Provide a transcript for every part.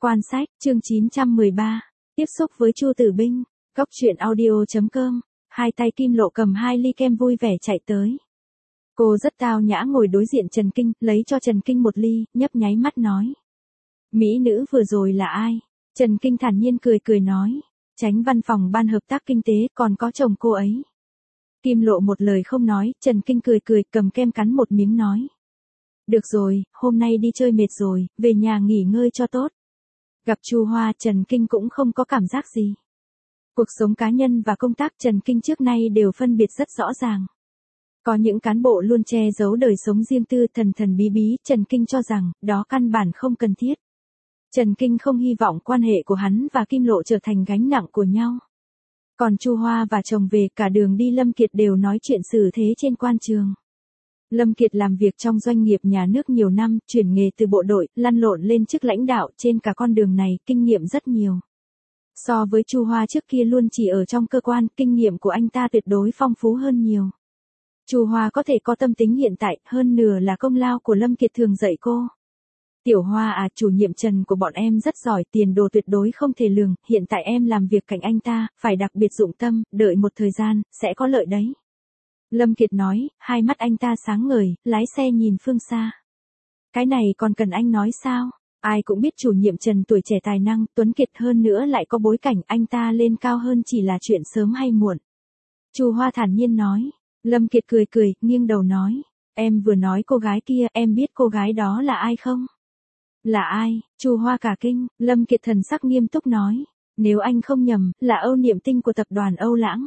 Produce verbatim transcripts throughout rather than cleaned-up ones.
Quan sách, chương chín trăm mười ba. Tiếp xúc với Chu Tử Binh. Góc truyện audio chấm com. Hai tay Kim Lộ cầm hai ly kem vui vẻ chạy tới. Cô rất tao nhã ngồi đối diện Trần Kinh, lấy cho Trần Kinh một ly, nhấp nháy mắt nói. Mỹ nữ vừa rồi là ai? Trần Kinh thản nhiên cười cười nói. Chánh văn phòng ban hợp tác kinh tế, còn có chồng cô ấy. Kim Lộ một lời không nói, Trần Kinh cười cười cầm kem cắn một miếng nói. Được rồi, hôm nay đi chơi mệt rồi, về nhà nghỉ ngơi cho tốt. Gặp Chu Hoa, Trần Kinh cũng không có cảm giác gì. Cuộc sống cá nhân và công tác Trần Kinh trước nay đều phân biệt rất rõ ràng. Có những cán bộ luôn che giấu đời sống riêng tư thần thần bí bí, Trần Kinh cho rằng, đó căn bản không cần thiết. Trần Kinh không hy vọng quan hệ của hắn và Kim Lộ trở thành gánh nặng của nhau. Còn Chu Hoa và chồng về cả đường đi Lâm Kiệt đều nói chuyện xử thế trên quan trường. Lâm Kiệt làm việc trong doanh nghiệp nhà nước nhiều năm, chuyển nghề từ bộ đội, lăn lộn lên chức lãnh đạo, trên cả con đường này, kinh nghiệm rất nhiều. So với Chu Hoa trước kia luôn chỉ ở trong cơ quan, kinh nghiệm của anh ta tuyệt đối phong phú hơn nhiều. Chu Hoa có thể có tâm tính hiện tại, hơn nửa là công lao của Lâm Kiệt thường dạy cô. Tiểu Hoa à, chủ nhiệm Trần của bọn em rất giỏi, tiền đồ tuyệt đối không thể lường, hiện tại em làm việc cạnh anh ta, phải đặc biệt dụng tâm, đợi một thời gian, sẽ có lợi đấy. Lâm Kiệt nói, hai mắt anh ta sáng ngời, lái xe nhìn phương xa. Cái này còn cần anh nói sao? Ai cũng biết chủ nhiệm Trần tuổi trẻ tài năng, tuấn kiệt hơn nữa lại có bối cảnh, anh ta lên cao hơn chỉ là chuyện sớm hay muộn. Chu Hoa thản nhiên nói. Lâm Kiệt cười cười, nghiêng đầu nói. Em vừa nói cô gái kia, em biết cô gái đó là ai không? Là ai? Chu Hoa cả kinh, Lâm Kiệt thần sắc nghiêm túc nói. Nếu anh không nhầm, là Âu Niệm Tinh của tập đoàn Âu Lãng.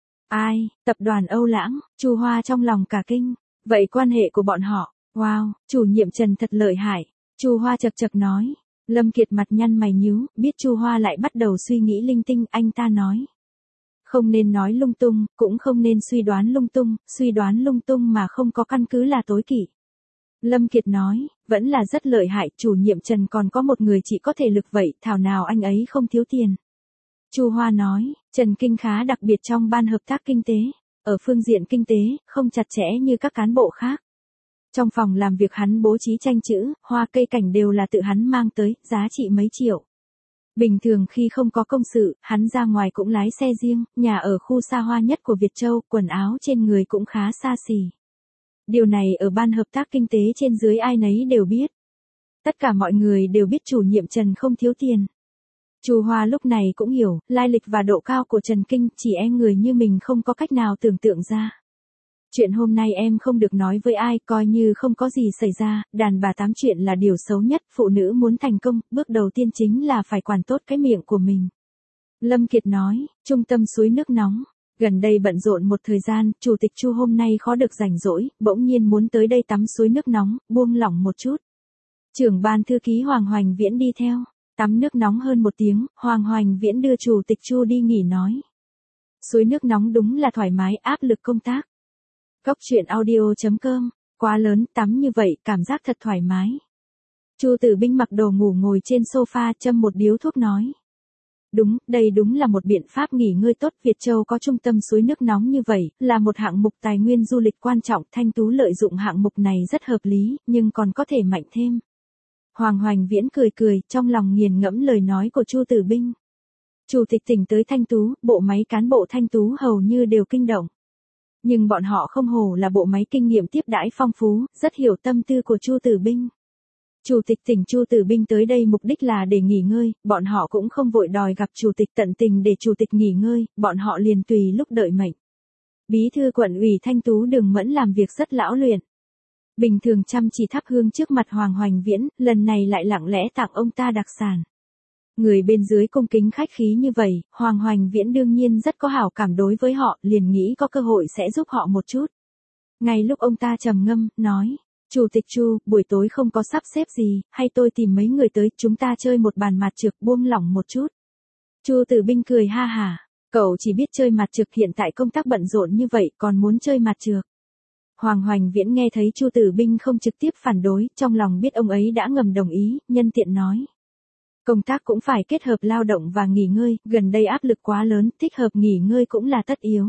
Ai? Tập đoàn Âu Lãng? Chu Hoa trong lòng cả kinh. Vậy quan hệ của bọn họ? Wow, chủ nhiệm Trần thật lợi hại. Chu Hoa chật chật nói. Lâm Kiệt mặt nhăn mày nhíu, biết Chu Hoa lại bắt đầu suy nghĩ linh tinh, anh ta nói. Không nên nói lung tung, cũng không nên suy đoán lung tung, suy đoán lung tung mà không có căn cứ là tối kỵ. Lâm Kiệt nói, vẫn là rất lợi hại, chủ nhiệm Trần còn có một người chỉ có thể lực vậy, thảo nào anh ấy không thiếu tiền. Chu Hoa nói, Trần Kinh khá đặc biệt trong ban hợp tác kinh tế, ở phương diện kinh tế, không chặt chẽ như các cán bộ khác. Trong phòng làm việc hắn bố trí tranh chữ, hoa cây cảnh đều là tự hắn mang tới, giá trị mấy triệu. Bình thường khi không có công sự, hắn ra ngoài cũng lái xe riêng, nhà ở khu xa hoa nhất của Việt Châu, quần áo trên người cũng khá xa xỉ. Điều này ở ban hợp tác kinh tế trên dưới ai nấy đều biết. Tất cả mọi người đều biết chủ nhiệm Trần không thiếu tiền. Chu Hoa lúc này cũng hiểu, lai lịch và độ cao của Trần Kinh, chỉ e người như mình không có cách nào tưởng tượng ra. Chuyện hôm nay em không được nói với ai, coi như không có gì xảy ra, đàn bà tám chuyện là điều xấu nhất, phụ nữ muốn thành công, bước đầu tiên chính là phải quản tốt cái miệng của mình. Lâm Kiệt nói, trung tâm suối nước nóng, gần đây bận rộn một thời gian, chủ tịch Chu hôm nay khó được rảnh rỗi, bỗng nhiên muốn tới đây tắm suối nước nóng, buông lỏng một chút. Trưởng ban thư ký Hoàng Hoành Viễn đi theo, tắm nước nóng hơn một tiếng, Hoàng Hoành Viễn đưa chủ tịch Chu đi nghỉ nói. Suối nước nóng đúng là thoải mái, áp lực công tác. Góc truyện audio chấm com, quá lớn, tắm như vậy, cảm giác thật thoải mái. Chu Tử Binh mặc đồ ngủ ngồi trên sofa, châm một điếu thuốc nói. Đúng, đây đúng là một biện pháp nghỉ ngơi tốt, Việt Châu có trung tâm suối nước nóng như vậy, là một hạng mục tài nguyên du lịch quan trọng, Thanh Tú lợi dụng hạng mục này rất hợp lý, nhưng còn có thể mạnh thêm. Hoàng Hoành Viễn cười cười, trong lòng nghiền ngẫm lời nói của Chu Tử Binh. Chủ tịch tỉnh tới Thanh Tú, bộ máy cán bộ Thanh Tú hầu như đều kinh động. Nhưng bọn họ không hổ là bộ máy kinh nghiệm tiếp đãi phong phú, rất hiểu tâm tư của Chu Tử Binh. Chủ tịch tỉnh Chu Tử Binh tới đây mục đích là để nghỉ ngơi, bọn họ cũng không vội đòi gặp chủ tịch tận tình để chủ tịch nghỉ ngơi, bọn họ liền tùy lúc đợi mệnh. Bí thư quận ủy Thanh Tú Đường Mẫn làm việc rất lão luyện. Bình thường chăm chỉ thắp hương trước mặt Hoàng Hoành Viễn, lần này lại lặng lẽ tặng ông ta đặc sản. Người bên dưới cung kính khách khí như vậy, Hoàng Hoành Viễn đương nhiên rất có hảo cảm đối với họ, liền nghĩ có cơ hội sẽ giúp họ một chút. Ngay lúc ông ta trầm ngâm, nói, Chủ tịch Chu, buổi tối không có sắp xếp gì, hay tôi tìm mấy người tới, chúng ta chơi một bàn mặt trược buông lỏng một chút. Chu Tử Binh cười ha hả, cậu chỉ biết chơi mặt trược, hiện tại công tác bận rộn như vậy còn muốn chơi mặt trược. Hoàng Hoành Viễn nghe thấy Chu Tử Binh không trực tiếp phản đối, trong lòng biết ông ấy đã ngầm đồng ý, nhân tiện nói. Công tác cũng phải kết hợp lao động và nghỉ ngơi, gần đây áp lực quá lớn, thích hợp nghỉ ngơi cũng là tất yếu.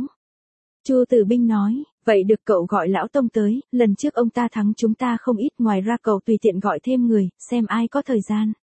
Chu Tử Binh nói, vậy được cậu gọi lão Tông tới, lần trước ông ta thắng chúng ta không ít, ngoài ra cậu tùy tiện gọi thêm người, xem ai có thời gian.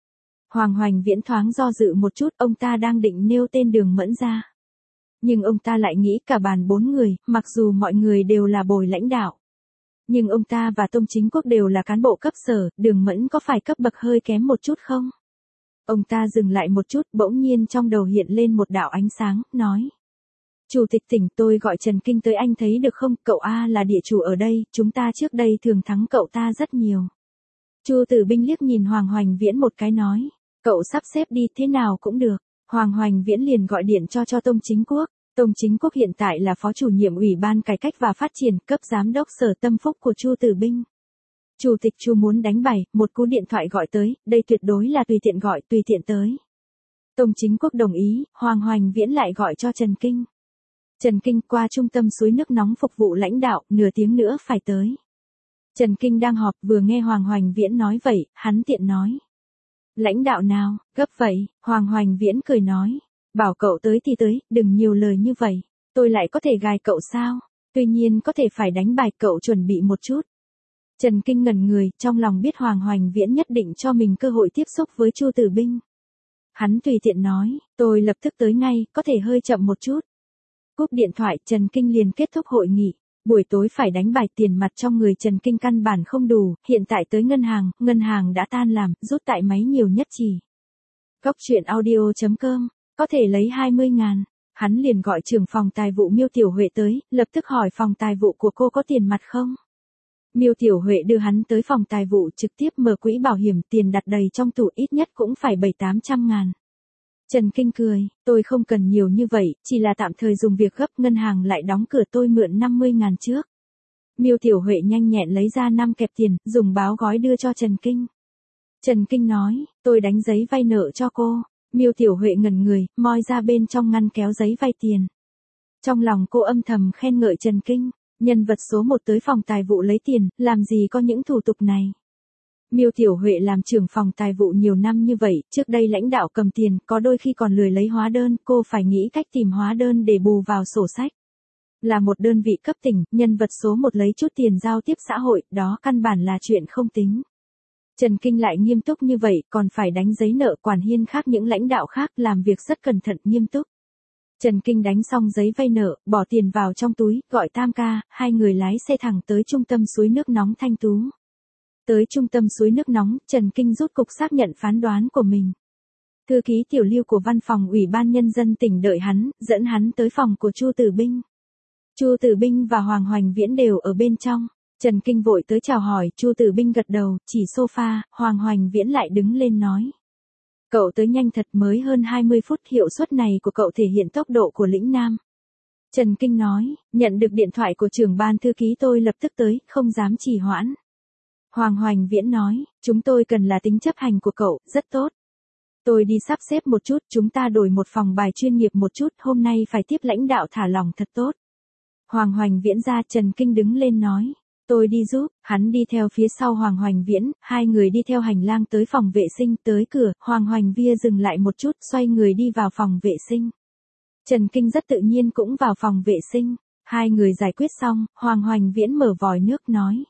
Hoàng Hoành Viễn thoáng do dự một chút, ông ta đang định nêu tên Đường Mẫn ra. Nhưng ông ta lại nghĩ cả bàn bốn người, mặc dù mọi người đều là bồi lãnh đạo. Nhưng ông ta và Tông Chính Quốc đều là cán bộ cấp sở, Đường Mẫn có phải cấp bậc hơi kém một chút không? Ông ta dừng lại một chút, bỗng nhiên trong đầu hiện lên một đạo ánh sáng, nói. Chủ tịch tỉnh, tôi gọi Trần Kinh tới anh thấy được không, cậu A là địa chủ ở đây, chúng ta trước đây thường thắng cậu ta rất nhiều. Chu Tử Binh liếc nhìn Hoàng Hoành Viễn một cái nói, cậu sắp xếp đi thế nào cũng được. Hoàng Hoành Viễn liền gọi điện cho cho Tông Chính Quốc. Tông Chính Quốc hiện tại là phó chủ nhiệm Ủy ban Cải cách và Phát triển, cấp giám đốc Sở Tâm Phúc của Chu Tử Binh. Chủ tịch Chu muốn đánh bài, một cú điện thoại gọi tới, đây tuyệt đối là tùy tiện gọi, tùy tiện tới. Tông Chính Quốc đồng ý, Hoàng Hoành Viễn lại gọi cho Trần Kinh. Trần Kinh qua trung tâm suối nước nóng phục vụ lãnh đạo, nửa tiếng nữa phải tới. Trần Kinh đang họp, vừa nghe Hoàng Hoành Viễn nói vậy, hắn tiện nói. Lãnh đạo nào, gấp vậy, Hoàng Hoành Viễn cười nói. Bảo cậu tới thì tới, đừng nhiều lời như vậy. Tôi lại có thể gài cậu sao? Tuy nhiên có thể phải đánh bài, cậu chuẩn bị một chút. Trần Kinh ngẩn người, trong lòng biết Hoàng Hoành Viễn nhất định cho mình cơ hội tiếp xúc với Chu Tử Binh. Hắn tùy tiện nói, tôi lập tức tới ngay, có thể hơi chậm một chút. Cúp điện thoại, Trần Kinh liền kết thúc hội nghị. Buổi tối phải đánh bài, tiền mặt trong người Trần Kinh căn bản không đủ, hiện tại tới ngân hàng, ngân hàng đã tan làm, rút tại máy nhiều nhất chỉ. Góc truyện audio chấm com, có thể lấy hai mươi ngàn. Hắn liền gọi trưởng phòng tài vụ Miêu Tiểu Huệ tới, lập tức hỏi phòng tài vụ của cô có tiền mặt không? Miêu Tiểu Huệ đưa hắn tới phòng tài vụ, trực tiếp mở quỹ bảo hiểm, tiền đặt đầy trong tủ ít nhất cũng phải bảy tám trăm ngàn. Trần Kinh cười, tôi không cần nhiều như vậy, chỉ là tạm thời dùng việc gấp, ngân hàng lại đóng cửa, tôi mượn năm mươi ngàn trước. Miêu Tiểu Huệ nhanh nhẹn lấy ra năm kẹp tiền, dùng báo gói đưa cho Trần Kinh. Trần Kinh nói, tôi đánh giấy vay nợ cho cô. Miêu Tiểu Huệ ngẩn người, moi ra bên trong ngăn kéo giấy vay tiền. Trong lòng cô âm thầm khen ngợi Trần Kinh, nhân vật số một tới phòng tài vụ lấy tiền, làm gì có những thủ tục này. Miêu Tiểu Huệ làm trưởng phòng tài vụ nhiều năm như vậy, trước đây lãnh đạo cầm tiền, có đôi khi còn lười lấy hóa đơn, cô phải nghĩ cách tìm hóa đơn để bù vào sổ sách. Là một đơn vị cấp tỉnh, nhân vật số một lấy chút tiền giao tiếp xã hội, đó căn bản là chuyện không tính. Trần Kinh lại nghiêm túc như vậy, còn phải đánh giấy nợ, quản hiên khác những lãnh đạo khác làm việc rất cẩn thận nghiêm túc. Trần Kinh đánh xong giấy vay nợ, bỏ tiền vào trong túi, gọi tam ca, hai người lái xe thẳng tới trung tâm suối nước nóng Thanh Tú. Tới trung tâm suối nước nóng, Trần Kinh rút cục xác nhận phán đoán của mình. Thư ký Tiểu Lưu của văn phòng Ủy ban Nhân dân tỉnh đợi hắn, dẫn hắn tới phòng của Chu Tử Binh. Chu Tử Binh và Hoàng Hoành Viễn đều ở bên trong. Trần Kinh vội tới chào hỏi, Chu Tử Binh gật đầu, chỉ sofa, Hoàng Hoành Viễn lại đứng lên nói. Cậu tới nhanh thật, mới hơn hai mươi phút, hiệu suất này của cậu thể hiện tốc độ của lĩnh Nam. Trần Kinh nói, nhận được điện thoại của trưởng ban thư ký tôi lập tức tới, không dám trì hoãn. Hoàng Hoành Viễn nói, chúng tôi cần là tính chấp hành của cậu, rất tốt. Tôi đi sắp xếp một chút, chúng ta đổi một phòng bài chuyên nghiệp một chút, hôm nay phải tiếp lãnh đạo thả lỏng thật tốt. Hoàng Hoành Viễn ra, Trần Kinh đứng lên nói. Tôi đi giúp, hắn đi theo phía sau Hoàng Hoành Viễn, hai người đi theo hành lang tới phòng vệ sinh, tới cửa, Hoàng Hoành Viễn dừng lại một chút, xoay người đi vào phòng vệ sinh. Trần Kinh rất tự nhiên cũng vào phòng vệ sinh, hai người giải quyết xong, Hoàng Hoành Viễn mở vòi nước nói.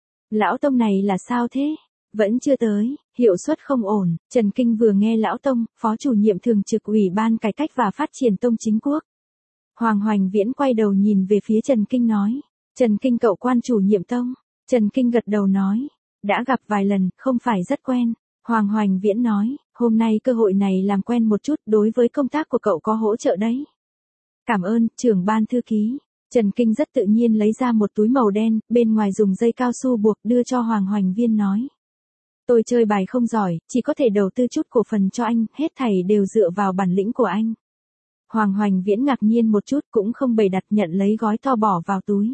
Lão Tông này là sao thế? Vẫn chưa tới, hiệu suất không ổn. Trần Kinh vừa nghe Lão Tông, phó chủ nhiệm thường trực Ủy ban Cải cách và Phát triển Tông Chính Quốc. Hoàng Hoành Viễn quay đầu nhìn về phía Trần Kinh nói. Trần Kinh cậu quan chủ nhiệm Tông. Trần Kinh gật đầu nói. Đã gặp vài lần, không phải rất quen. Hoàng Hoành Viễn nói. Hôm nay cơ hội này làm quen một chút, đối với công tác của cậu có hỗ trợ đấy. Cảm ơn, trưởng ban thư ký. Trần Kinh rất tự nhiên lấy ra một túi màu đen, bên ngoài dùng dây cao su buộc, đưa cho Hoàng Hoành Viễn nói. Tôi chơi bài không giỏi, chỉ có thể đầu tư chút cổ phần cho anh, hết thảy đều dựa vào bản lĩnh của anh. Hoàng Hoành Viễn ngạc nhiên một chút, cũng không bày đặt, nhận lấy gói to bỏ vào túi.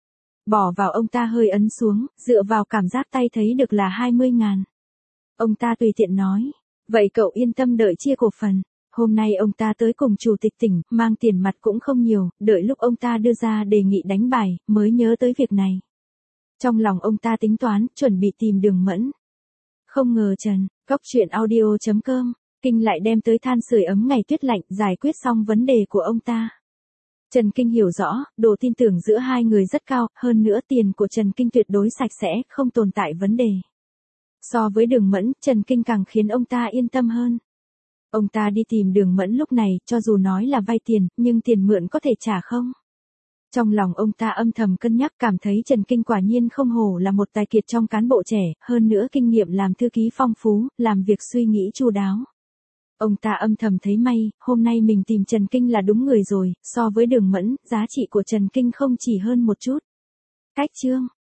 Bỏ vào, ông ta hơi ấn xuống, dựa vào cảm giác tay thấy được là hai mươi ngàn. Ông ta tùy tiện nói, vậy cậu yên tâm đợi chia cổ phần. Hôm nay ông ta tới cùng chủ tịch tỉnh, mang tiền mặt cũng không nhiều, đợi lúc ông ta đưa ra đề nghị đánh bài, mới nhớ tới việc này. Trong lòng ông ta tính toán, chuẩn bị tìm Đường Mẫn. Không ngờ Trần, góc truyện audio chấm com, Kinh lại đem tới than sưởi ấm ngày tuyết lạnh, giải quyết xong vấn đề của ông ta. Trần Kinh hiểu rõ, độ tin tưởng giữa hai người rất cao, hơn nữa tiền của Trần Kinh tuyệt đối sạch sẽ, không tồn tại vấn đề. So với Đường Mẫn, Trần Kinh càng khiến ông ta yên tâm hơn. Ông ta đi tìm Đường Mẫn lúc này, cho dù nói là vay tiền, nhưng tiền mượn có thể trả không? Trong lòng ông ta âm thầm cân nhắc, cảm thấy Trần Kinh quả nhiên không hổ là một tài kiệt trong cán bộ trẻ, hơn nữa kinh nghiệm làm thư ký phong phú, làm việc suy nghĩ chu đáo. Ông ta âm thầm thấy may, hôm nay mình tìm Trần Kinh là đúng người rồi, so với Đường Mẫn, giá trị của Trần Kinh không chỉ hơn một chút. Cách chương